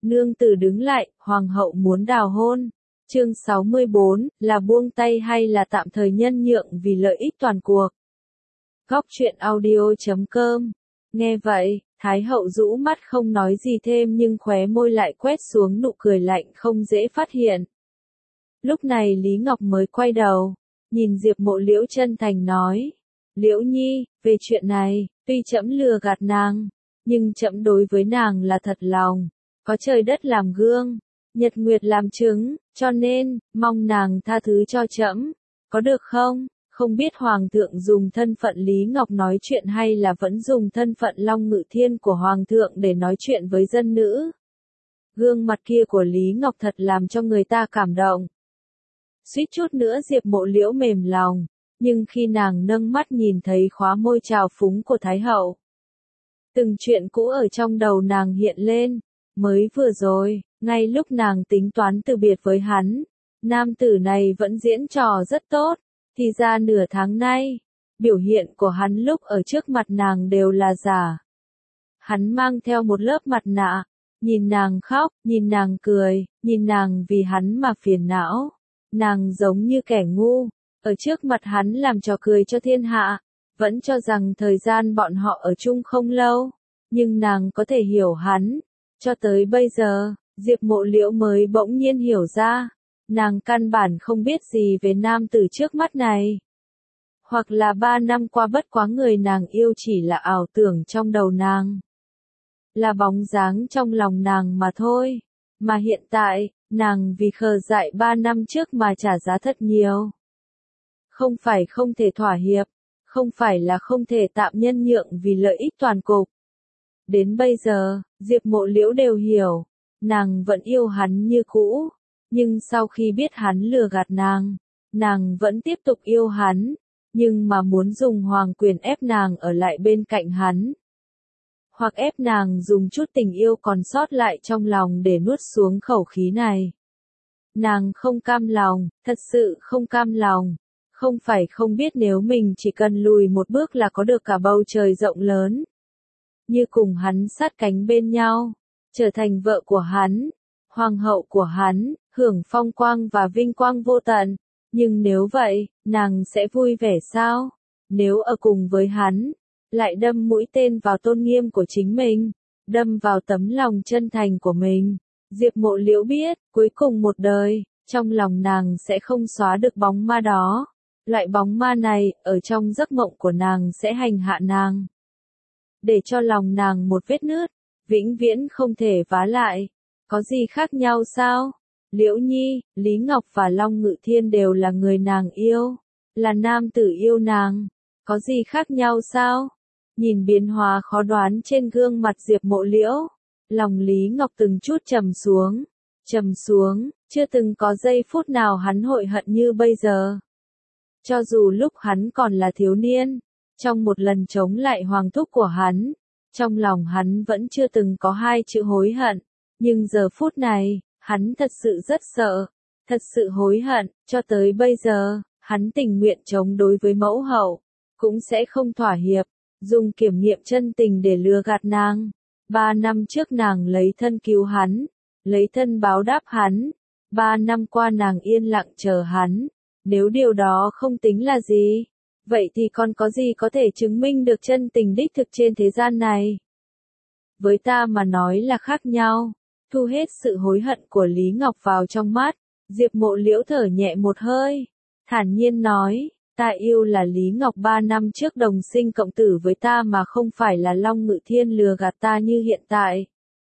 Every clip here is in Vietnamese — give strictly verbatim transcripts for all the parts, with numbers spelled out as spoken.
Nương tử đứng lại, hoàng hậu muốn đào hôn. Chương sáu mươi bốn, là buông tay hay là tạm thời nhân nhượng vì lợi ích toàn cuộc. Góc truyện audio chấm com. Nghe vậy, Thái hậu rũ mắt không nói gì thêm nhưng khóe môi lại quét xuống nụ cười lạnh không dễ phát hiện. Lúc này Lý Ngọc mới quay đầu, nhìn Diệp Mộ Liễu chân thành nói. Liễu Nhi, về chuyện này, tuy trẫm lừa gạt nàng, nhưng trẫm đối với nàng là thật lòng, có trời đất làm gương, nhật nguyệt làm chứng, cho nên, mong nàng tha thứ cho trẫm, có được không? Không biết Hoàng thượng dùng thân phận Lý Ngọc nói chuyện hay là vẫn dùng thân phận Long Ngự Thiên của Hoàng thượng để nói chuyện với dân nữ. Gương mặt kia của Lý Ngọc thật làm cho người ta cảm động. Suýt chút nữa Diệp Mộ Liễu mềm lòng, nhưng khi nàng nâng mắt nhìn thấy khóa môi trào phúng của Thái hậu. Từng chuyện cũ ở trong đầu nàng hiện lên, mới vừa rồi, ngay lúc nàng tính toán từ biệt với hắn, nam tử này vẫn diễn trò rất tốt, thì ra nửa tháng nay, biểu hiện của hắn lúc ở trước mặt nàng đều là giả. Hắn mang theo một lớp mặt nạ, nhìn nàng khóc, nhìn nàng cười, nhìn nàng vì hắn mà phiền não, nàng giống như kẻ ngu, ở trước mặt hắn làm trò cười cho thiên hạ, vẫn cho rằng thời gian bọn họ ở chung không lâu, nhưng nàng có thể hiểu hắn. Cho tới bây giờ, Diệp Mộ Liễu mới bỗng nhiên hiểu ra, nàng căn bản không biết gì về nam tử trước mắt này. Hoặc là ba năm qua bất quá người nàng yêu chỉ là ảo tưởng trong đầu nàng. Là bóng dáng trong lòng nàng mà thôi. Mà hiện tại, nàng vì khờ dại ba năm trước mà trả giá thật nhiều. Không phải không thể thỏa hiệp, không phải là không thể tạm nhân nhượng vì lợi ích toàn cục. Đến bây giờ, Diệp Mộ Liễu đều hiểu, nàng vẫn yêu hắn như cũ, nhưng sau khi biết hắn lừa gạt nàng, nàng vẫn tiếp tục yêu hắn, nhưng mà muốn dùng hoàng quyền ép nàng ở lại bên cạnh hắn. Hoặc ép nàng dùng chút tình yêu còn sót lại trong lòng để nuốt xuống khẩu khí này. Nàng không cam lòng, thật sự không cam lòng, không phải không biết nếu mình chỉ cần lùi một bước là có được cả bầu trời rộng lớn. Như cùng hắn sát cánh bên nhau, trở thành vợ của hắn, hoàng hậu của hắn, hưởng phong quang và vinh quang vô tận. Nhưng nếu vậy, nàng sẽ vui vẻ sao? Nếu ở cùng với hắn, lại đâm mũi tên vào tôn nghiêm của chính mình, đâm vào tấm lòng chân thành của mình. Diệp Mộ Liễu biết, cuối cùng một đời, trong lòng nàng sẽ không xóa được bóng ma đó. Loại bóng ma này, ở trong giấc mộng của nàng sẽ hành hạ nàng. Để cho lòng nàng một vết nứt, vĩnh viễn không thể vá lại. Có gì khác nhau sao? Liễu Nhi, Lý Ngọc và Long Ngự Thiên đều là người nàng yêu, là nam tử yêu nàng. Có gì khác nhau sao? Nhìn biến hóa khó đoán trên gương mặt Diệp Mộ Liễu, lòng Lý Ngọc từng chút trầm xuống, trầm xuống, chưa từng có giây phút nào hắn hội hận như bây giờ. Cho dù lúc hắn còn là thiếu niên, trong một lần chống lại hoàng thúc của hắn, trong lòng hắn vẫn chưa từng có hai chữ hối hận, nhưng giờ phút này, hắn thật sự rất sợ, thật sự hối hận, cho tới bây giờ, hắn tình nguyện chống đối với mẫu hậu, cũng sẽ không thỏa hiệp, dùng kiểm nghiệm chân tình để lừa gạt nàng. Ba năm trước nàng lấy thân cứu hắn, lấy thân báo đáp hắn, ba năm qua nàng yên lặng chờ hắn, nếu điều đó không tính là gì, vậy thì còn có gì có thể chứng minh được chân tình đích thực trên thế gian này? Với ta mà nói là khác nhau. Thu hết sự hối hận của Lý Ngọc vào trong mắt, Diệp Mộ Liễu thở nhẹ một hơi, thản nhiên nói, ta yêu là Lý Ngọc ba năm trước đồng sinh cộng tử với ta mà không phải là Long Ngự Thiên lừa gạt ta như hiện tại.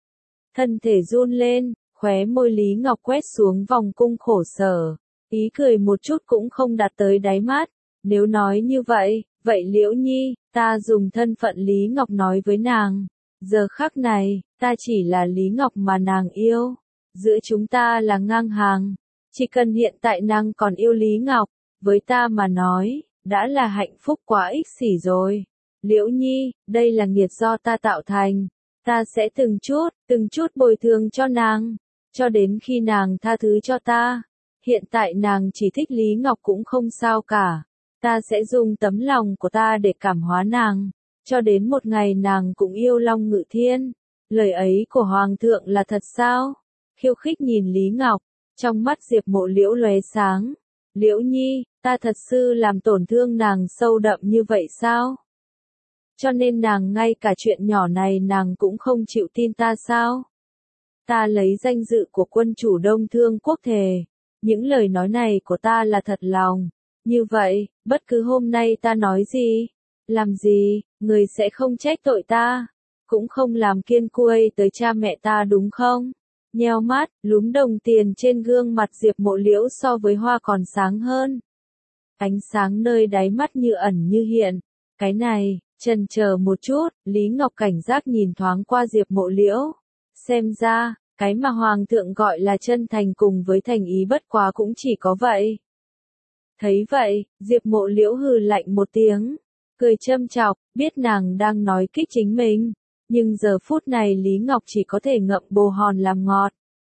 Thân thể run lên, khóe môi Lý Ngọc quét xuống vòng cung khổ sở, ý cười một chút cũng không đạt tới đáy mắt. Nếu nói như vậy, vậy Liễu Nhi, ta dùng thân phận Lý Ngọc nói với nàng. Giờ khắc này, ta chỉ là Lý Ngọc mà nàng yêu. Giữa chúng ta là ngang hàng. Chỉ cần hiện tại nàng còn yêu Lý Ngọc, với ta mà nói, đã là hạnh phúc quá ích xỉ rồi. Liễu Nhi, đây là nghiệt do ta tạo thành. Ta sẽ từng chút, từng chút bồi thường cho nàng, cho đến khi nàng tha thứ cho ta. Hiện tại nàng chỉ thích Lý Ngọc cũng không sao cả. Ta sẽ dùng tấm lòng của ta để cảm hóa nàng. Cho đến một ngày nàng cũng yêu Long Ngự Thiên. Lời ấy của Hoàng thượng là thật sao? Khiêu khích nhìn Lý Ngọc, trong mắt Diệp Mộ Liễu lóe sáng. Liễu Nhi, ta thật sự làm tổn thương nàng sâu đậm như vậy sao? Cho nên nàng ngay cả chuyện nhỏ này nàng cũng không chịu tin ta sao? Ta lấy danh dự của quân chủ Đông Thương quốc thề, những lời nói này của ta là thật lòng. Như vậy, bất cứ hôm nay ta nói gì, làm gì, người sẽ không trách tội ta, cũng không làm kiên kuây tới cha mẹ ta đúng không? Nheo mắt, lúm đồng tiền trên gương mặt Diệp Mộ Liễu so với hoa còn sáng hơn. Ánh sáng nơi đáy mắt như ẩn như hiện. Cái này, chần chờ một chút, Lý Ngọc cảnh giác nhìn thoáng qua Diệp Mộ Liễu. Xem ra, cái mà Hoàng thượng gọi là chân thành cùng với thành ý bất quá cũng chỉ có vậy. Thấy vậy, Diệp Mộ Liễu hừ lạnh một tiếng, cười châm chọc, biết nàng đang nói kích chính mình. Nhưng giờ phút này Lý Ngọc chỉ có thể ngậm bồ hòn làm ngọt.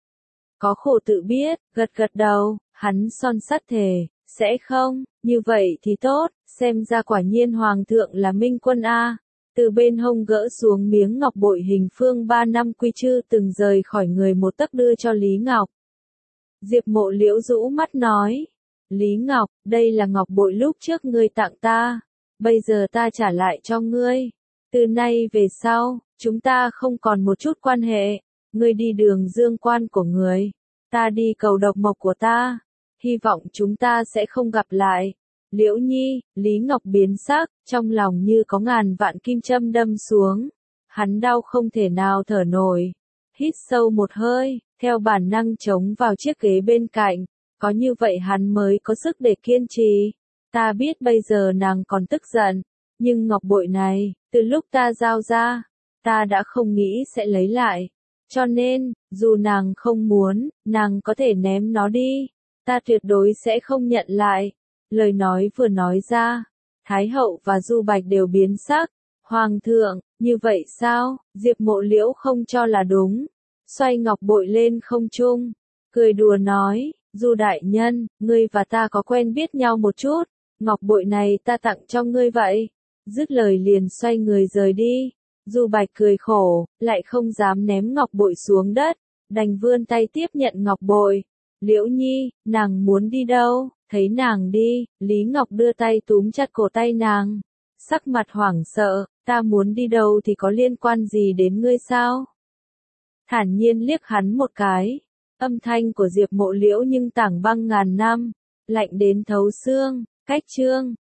Có khổ tự biết, gật gật đầu, hắn son sắt thề, sẽ không, như vậy thì tốt, xem ra quả nhiên Hoàng thượng là minh quân A. Từ bên hông gỡ xuống miếng ngọc bội hình phương ba năm quy chư từng rời khỏi người một tấc đưa cho Lý Ngọc. Diệp Mộ Liễu rũ mắt nói, Lý Ngọc, đây là ngọc bội lúc trước ngươi tặng ta, bây giờ ta trả lại cho ngươi. Từ nay về sau, chúng ta không còn một chút quan hệ, ngươi đi đường dương quan của người, ta đi cầu độc mộc của ta, hy vọng chúng ta sẽ không gặp lại. Liễu Nhi, Lý Ngọc biến sắc, trong lòng như có ngàn vạn kim châm đâm xuống, hắn đau không thể nào thở nổi, hít sâu một hơi, theo bản năng chống vào chiếc ghế bên cạnh, có như vậy hắn mới có sức để kiên trì. Ta biết bây giờ nàng còn tức giận, nhưng ngọc bội này, từ lúc ta giao ra, ta đã không nghĩ sẽ lấy lại. Cho nên, dù nàng không muốn, nàng có thể ném nó đi. Ta tuyệt đối sẽ không nhận lại. Lời nói vừa nói ra, Thái hậu và Du Bạch đều biến sắc. Hoàng thượng, như vậy sao? Diệp Mộ Liễu không cho là đúng. Xoay ngọc bội lên không trung, cười đùa nói, Du đại nhân, ngươi và ta có quen biết nhau một chút. Ngọc bội này ta tặng cho ngươi vậy. Dứt lời liền xoay người rời đi. Du Bạch cười khổ, lại không dám ném ngọc bội xuống đất, đành vươn tay tiếp nhận ngọc bội. Liễu Nhi, nàng muốn đi đâu? Thấy nàng đi, Lý Ngọc đưa tay túm chặt cổ tay nàng. Sắc mặt hoảng sợ, ta muốn đi đâu thì có liên quan gì đến ngươi sao? Thản nhiên liếc hắn một cái. Âm thanh của Diệp Mộ Liễu nhưng tảng băng ngàn năm, lạnh đến thấu xương. Cách chương